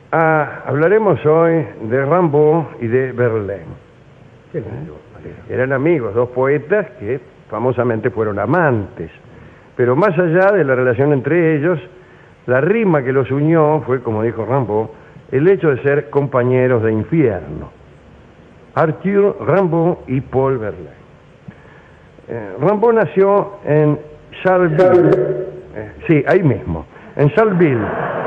Hablaremos hoy de Rimbaud y de Verlaine. Qué lindo. Eran amigos, dos poetas que famosamente fueron amantes. Pero más allá de la relación entre ellos, la rima que los unió fue, como dijo Rimbaud, el hecho de ser compañeros de infierno. Arthur Rimbaud y Paul Verlaine. Rimbaud nació en Charleville. Sí, ahí mismo, en Charleville,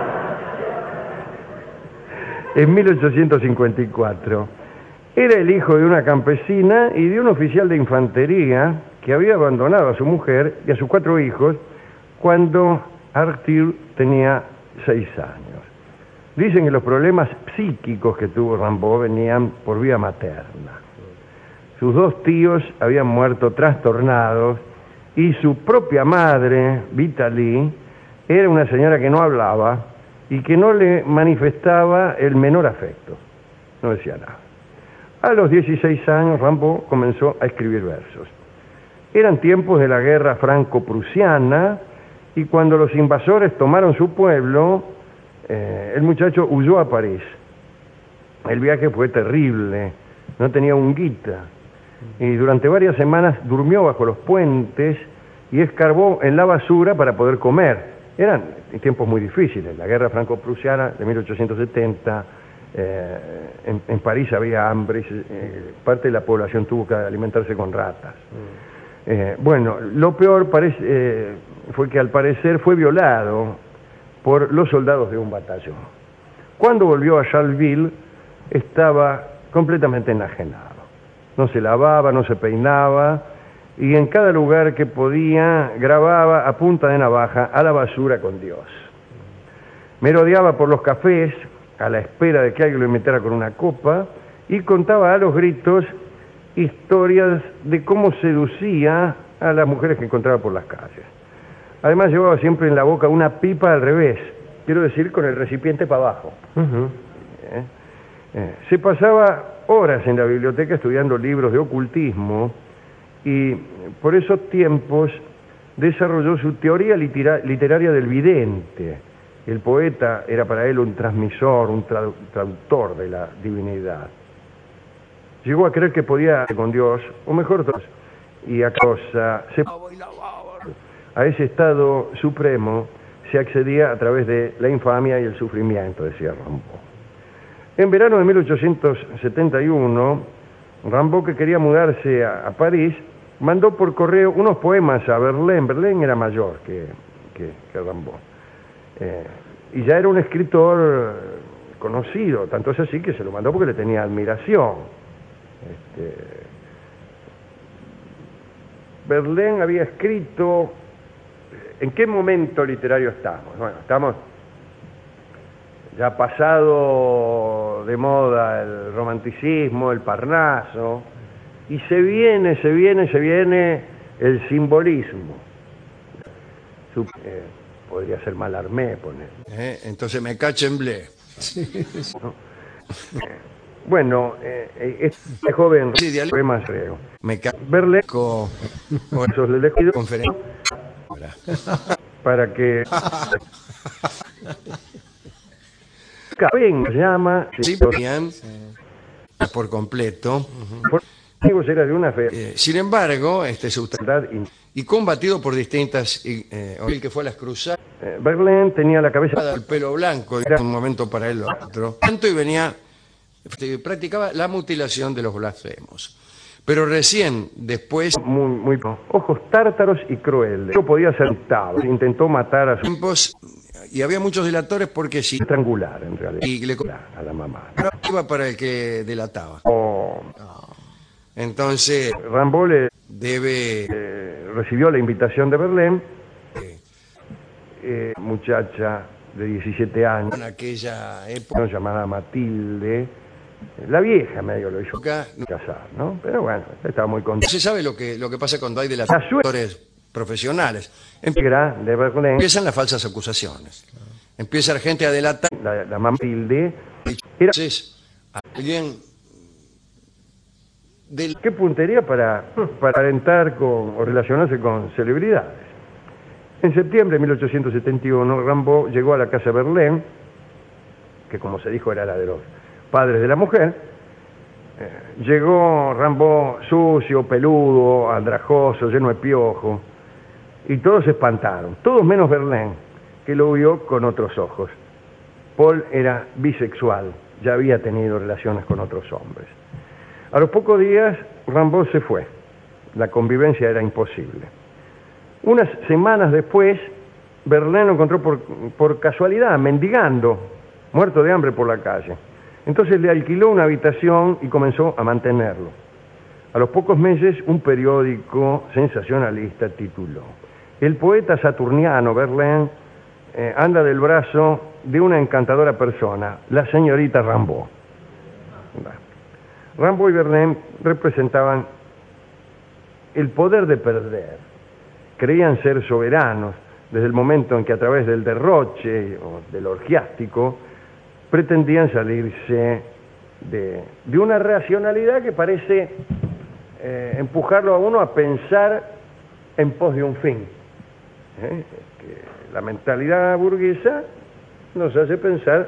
en 1854. Era el hijo de una campesina y de un oficial de infantería que había abandonado a su mujer y a sus 4 hijos cuando Arthur tenía 6 años. Dicen que los problemas psíquicos que tuvo Rimbaud venían por vía materna. Sus 2 tíos habían muerto trastornados y su propia madre, Vitalie, era una señora que no hablaba y que no le manifestaba el menor afecto. No decía nada. A los 16 años, Rimbaud comenzó a escribir versos. Eran tiempos de la guerra franco-prusiana y cuando los invasores tomaron su pueblo, el muchacho huyó a París. El viaje fue terrible, no tenía un guita y durante varias semanas durmió bajo los puentes y escarbó en la basura para poder comer. Eran tiempos muy difíciles, la guerra franco-prusiana de 1870, en París había hambre, parte de la población tuvo que alimentarse con ratas. Bueno, lo peor fue que al parecer fue violado por los soldados de un batallón. Cuando volvió a Charleville estaba completamente enajenado. No se lavaba, no se peinaba y en cada lugar que podía grababa a punta de navaja a la basura con Dios. Merodeaba por los cafés a la espera de que alguien lo invitara con una copa y contaba a los gritos historias de cómo seducía a las mujeres que encontraba por las calles. Además llevaba siempre en la boca una pipa al revés, quiero decir con el recipiente para abajo. Se pasaba horas en la biblioteca estudiando libros de ocultismo y por esos tiempos desarrolló su teoría literaria del vidente. El poeta era para él un transmisor, un traductor de la divinidad. Llegó a creer que podía con Dios, o mejor, y a ese estado supremo se accedía a través de la infamia y el sufrimiento, decía Rimbaud. En verano de 1871, Rimbaud, que quería mudarse a París, mandó por correo unos poemas a Verlaine. Verlaine era mayor que Rimbaud. Y ya era un escritor conocido, tanto es así que se lo mandó porque le tenía admiración. Verlaine había escrito... ¿En qué momento literario estamos? Bueno, estamos ya pasado de moda el romanticismo, el Parnaso, y se viene el simbolismo. Podría ser Mallarmé, poner. Entonces me cachemblé. ¿No? Bueno, este joven poema griego. Verlaine esos le elegido para que se llama por completo. Era de una fe. Sin embargo, y combatido por distintas el que fue a las cruzadas. Verlaine tenía la cabeza el pelo blanco de un momento para el otro. Tanto y venía practicaba la mutilación de los blasfemos. Pero recién después muy ojos tártaros y crueles. No podía ser dictado. Intentó matar a sus tiempos y había muchos delatores porque sí estrangular en realidad y le a la mamá. No iba para el que delataba. Entonces Rimbaud debe recibió la invitación de Verlaine, muchacha de 17 años, en aquella época llamada Matilde. La vieja medio lo hizo casar, ¿no? Pero bueno, estaba muy contento. Se sabe lo que pasa cuando hay delatores profesionales. De Verlaine, empiezan las falsas acusaciones. Empieza la gente a delatar. La Matilde era alguien ¿Qué puntería para alentar o relacionarse con celebridades? En septiembre de 1871, Rimbaud llegó a la casa Verlaine que como se dijo era la de los padres de la mujer, llegó Rimbaud sucio, peludo, andrajoso, lleno de piojo, y todos se espantaron, todos menos Verlaine, que lo vio con otros ojos. Paul era bisexual, ya había tenido relaciones con otros hombres. A los pocos días, Rimbaud se fue. La convivencia era imposible. Unas semanas después, Verlaine lo encontró por casualidad, mendigando, muerto de hambre por la calle. Entonces le alquiló una habitación y comenzó a mantenerlo. A los pocos meses, un periódico sensacionalista tituló: "El poeta saturniano Verlaine anda del brazo de una encantadora persona, la señorita Rimbaud". Rimbaud y Verlaine representaban el poder de perder. Creían ser soberanos desde el momento en que, a través del derroche o del orgiástico, pretendían salirse de una racionalidad que parece empujarlo a uno a pensar en pos de un fin. Que la mentalidad burguesa nos hace pensar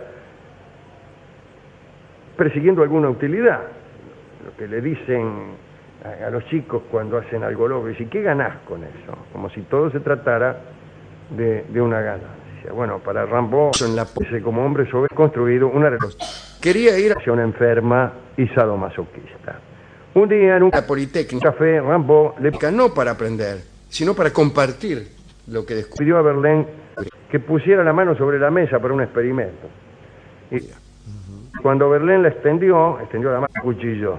persiguiendo alguna utilidad. Lo que le dicen a los chicos cuando hacen algo loco, y ¿qué ganás con eso? Como si todo se tratara de una ganancia. Bueno, para Rimbaud, como hombre construido una relación. Quería ir a una enferma y sadomasoquista. Un día en un café, Rimbaud le No para aprender, sino para compartir lo que descubrió. pidió a Verlaine que pusiera la mano sobre la mesa para un experimento. Y cuando Verlaine la extendió la mano, cuchilló.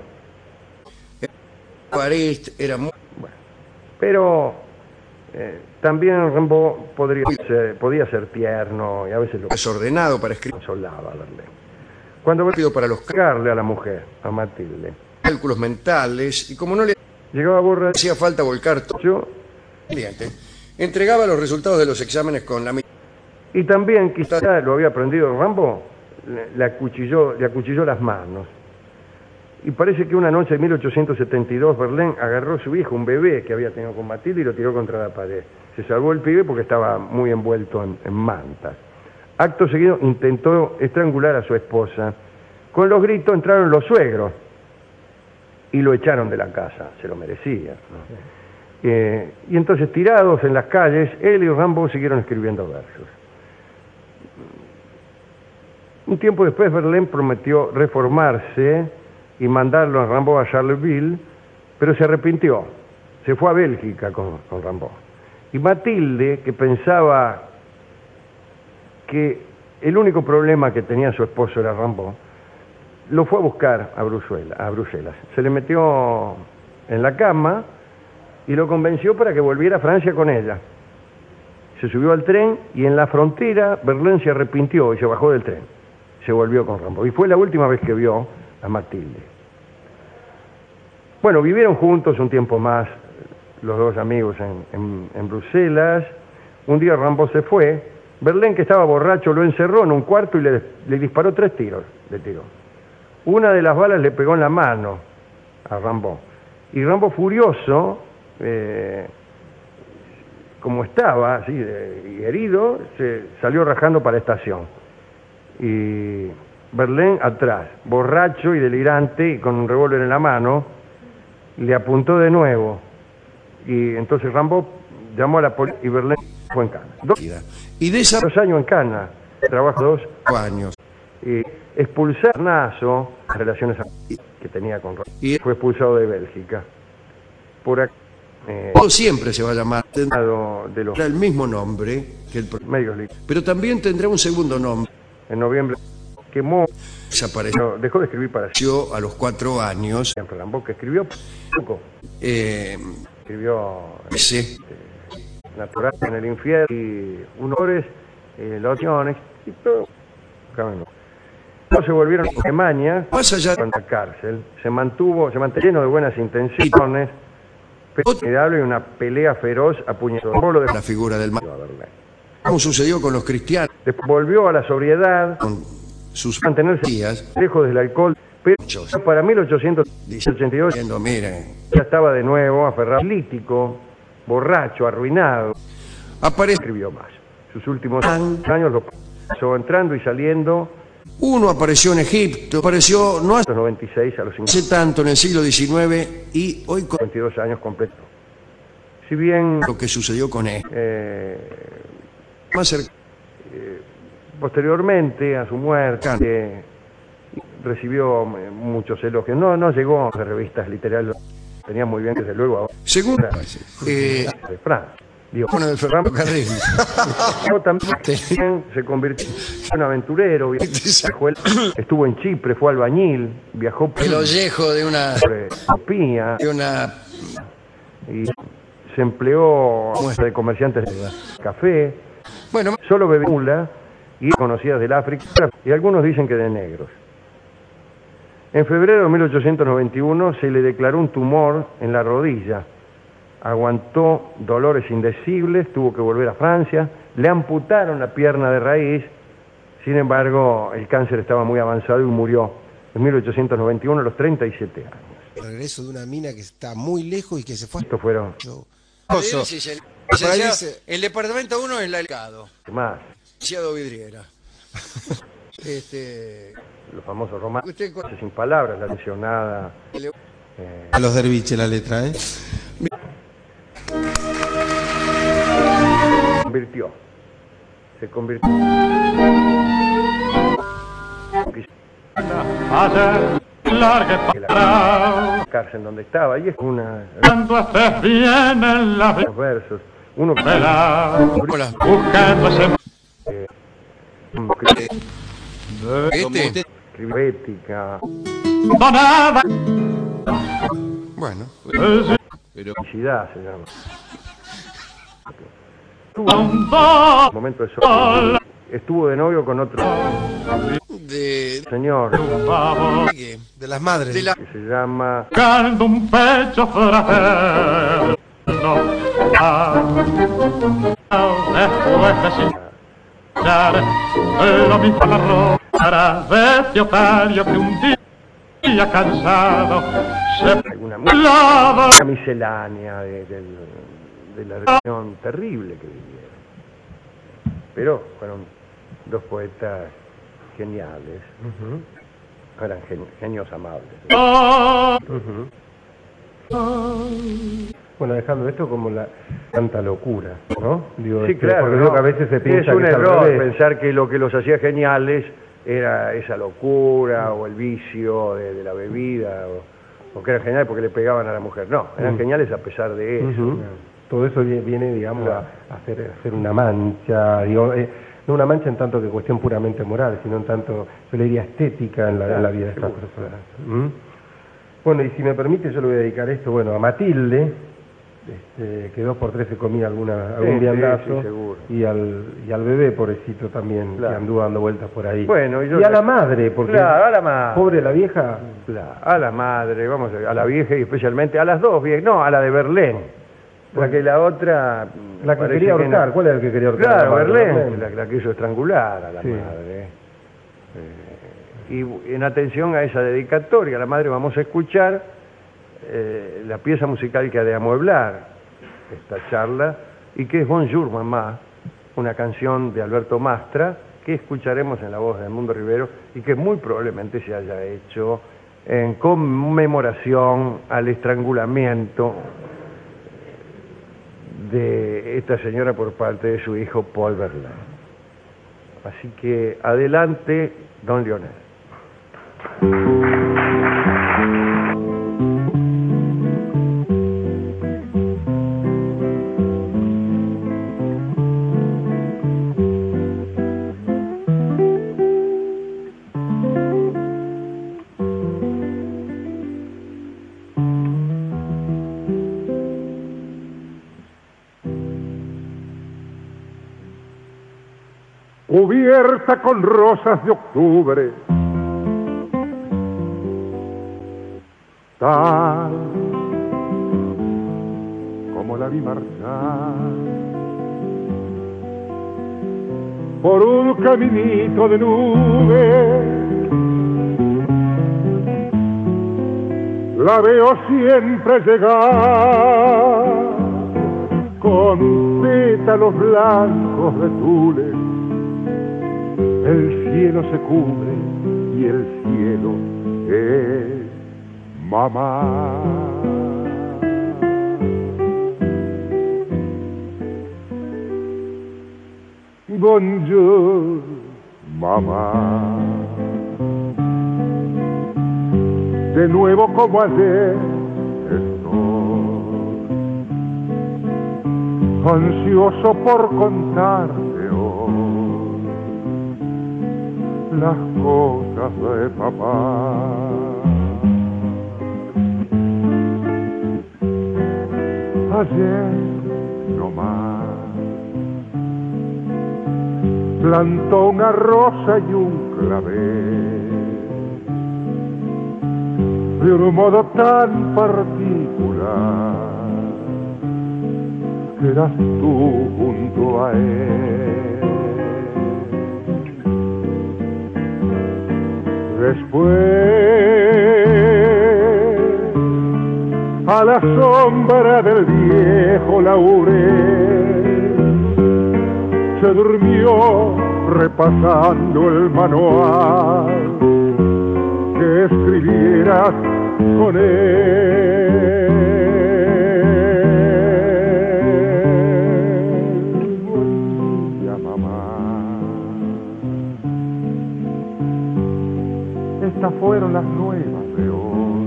París era muy... Bueno, pero también Rimbaud podía ser tierno y a veces lo desordenado para escribir. consolaba a Verlaine. Cuando Verlaine Para los cargarle a la mujer, a Matilde, cálculos mentales, y como no le llegaba borracho, hacía falta volcar todo cliente, entregaba los resultados de los exámenes con la misma. y también quizá lo había aprendido Rimbaud, le acuchilló las manos. Y parece que una noche de 1872 Verlaine agarró a su hijo, un bebé que había tenido con Matilde, y lo tiró contra la pared. Se salvó el pibe porque estaba muy envuelto en mantas. Acto seguido intentó estrangular a su esposa. Con los gritos entraron los suegros y lo echaron de la casa, se lo merecía, ¿no? Y entonces, tirados en las calles, él y Rimbaud siguieron escribiendo versos. Un tiempo después Verlaine prometió reformarse y mandarlo a Rimbaud a Charleville, pero se arrepintió. Se fue a Bélgica con Rimbaud. Y Matilde, que pensaba que el único problema que tenía su esposo era Rimbaud, lo fue a buscar a Bruselas. Se le metió en la cama y lo convenció para que volviera a Francia con ella. Se subió al tren y en la frontera Verlaine se arrepintió y se bajó del tren. Se volvió con Rimbaud. Y fue la última vez que vio a Matilde. Bueno, vivieron juntos un tiempo más, los dos amigos en Bruselas. Un día Rimbaud se fue. Verlaine, que estaba borracho, lo encerró en un cuarto y le disparó 3 tiros. Le tiró. Una de las balas le pegó en la mano a Rimbaud. Y Rimbaud, furioso, como estaba, así, y herido, se salió rajando para la estación. Y Verlaine atrás, borracho y delirante, y con un revólver en la mano, le apuntó de nuevo. Y entonces Rimbaud llamó a la policía y Verlaine fue en cana. Y de esos 2 años en cana, trabajó 2 años. Y expulsar Naso, las relaciones que tenía con Rimbaud, Y fue expulsado de Bélgica. Por acá, todo siempre se va a llamar, de los tendrá el mismo nombre que el medios libres. pero también tendrá un segundo nombre. En noviembre quemó, Desapareció dejó de escribir para a los 4 años. Rimbaud, que escribió poco. Escribió Sí. Natural en el infierno y Honores, Los Opciones y todo. Se volvieron a Alemania, Más allá en la cárcel. Se mantuvo lleno de buenas intenciones, pero formidable y una pelea feroz a puñetazos de la figura del mal. Como sucedió con los cristianos, Después volvió a la sobriedad, con sus mantenerse días, lejos del alcohol, pero para 1882 diciendo, miren, ya estaba de nuevo aferrado, lítico, borracho, arruinado. aparece Escribió más. Sus últimos años los pasó entrando y saliendo Uno apareció en Egipto, apareció no hace 96 a los tanto en el siglo XIX y hoy con 52 años completo. Si bien lo que sucedió con él. Más cerca. posteriormente a su muerte recibió muchos elogios. No llegó a revistas literarias, tenía muy bien, desde luego, Según de Francia. Digo, bueno, del ferrocarril. También se convirtió en un aventurero, estuvo en Chipre, fue albañil, viajó por El ollejo de una Etiopía y se empleó de comerciantes de café, bueno, solo bebía mula y conocidas del África, y algunos dicen que de negros. En febrero de 1891 se le declaró un tumor en la rodilla. Aguantó dolores indecibles, tuvo que volver a Francia, le amputaron la pierna de raíz, sin embargo el cáncer estaba muy avanzado y murió en 1891 a los 37 años. El regreso de una mina que está muy lejos y que se fue. Estos fueron el departamento 1 es la Elcado, más licenciado Vidriera. los famosos romanos, Usted sin palabras, la lesionada. A los derviches la letra, ¿eh? Se convirtió. La cárcel donde estaba, y es una. Cuando estés bien en la Los versos. Uno Hola. buscando ese ética, nada. Bueno, felicidad se llama. Un Momento de sol. Estuvo de novio con otro de señor De las madres. de la que se llama buscando un pecho fraterno. Después de cinchar lo mismo la ropa de Teocario que un día cansado se alguna lava música miscelánea de la región terrible que vivieron. Pero fueron dos poetas geniales. Eran genios amables. Bueno, dejando esto como la tanta locura, ¿no? Digo, Sí, claro. porque ¿no? digo que a veces se piensa es un que es al error revés. pensar que lo que los hacía geniales era esa locura o el vicio de la bebida o que eran geniales porque le pegaban a la mujer. No, eran geniales a pesar de eso. Ujú. Todo eso viene, digamos, a hacer una mancha, digo, no una mancha en tanto que cuestión puramente moral, sino en tanto, yo le diría, estética en la vida de estas personas. ¿Mm? Bueno, y si me permite, yo le voy a dedicar esto, bueno, a Matilde, que 2x3 se comía algún viandazo, sí, seguro. y al bebé, pobrecito, también, Claro. que anduvo dando vueltas por ahí. Bueno, y a la madre, porque Claro, a la madre. pobre la vieja, A la madre, vamos a la vieja y especialmente a las dos viejas, no, a la de Berlén. Porque la otra... la que parece quería no. ahorcar, ¿cuál era el que quería ahorcar? Claro, La madre, Berlén, la quiso estrangular a la Sí. madre. Y en atención a esa dedicatoria, a la madre vamos a escuchar la pieza musical que ha de amueblar esta charla y que es Bonjour Mamá, una canción de Alberto Mastra que escucharemos en la voz de Edmundo Rivero y que muy probablemente se haya hecho en conmemoración al estrangulamiento de esta señora por parte de su hijo Paul Verlaine. Así que adelante, don Lionel. cubierta con rosas de octubre, tal como la vi marchar por un caminito de nubes. La veo siempre llegar con pétalos blancos de tule el cielo se cubre y el cielo es mamá. Bonjour, mamá. De nuevo como ayer estoy ansioso por contarte hoy las cosas de papá. Ayer no más plantó una rosa y un clavel de un modo tan particular que eras tú junto a él. Después, a la sombra del viejo laurel, se durmió repasando el manual que escribieras con él. Buen día, mamá. Estas fueron las nuevas de hoy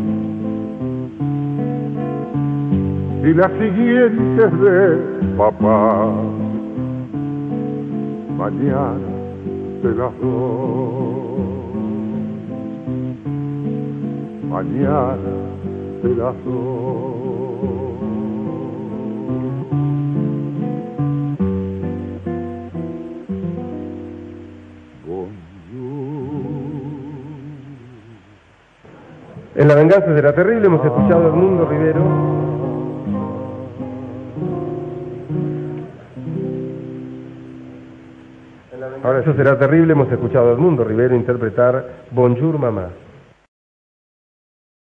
y las siguientes de papá. Mañana te las doy. Mañana te las doy. En La venganza será terrible hemos escuchado a Edmundo Rivero. Ahora eso será terrible hemos escuchado a Edmundo Rivero interpretar Bonjour Mamá.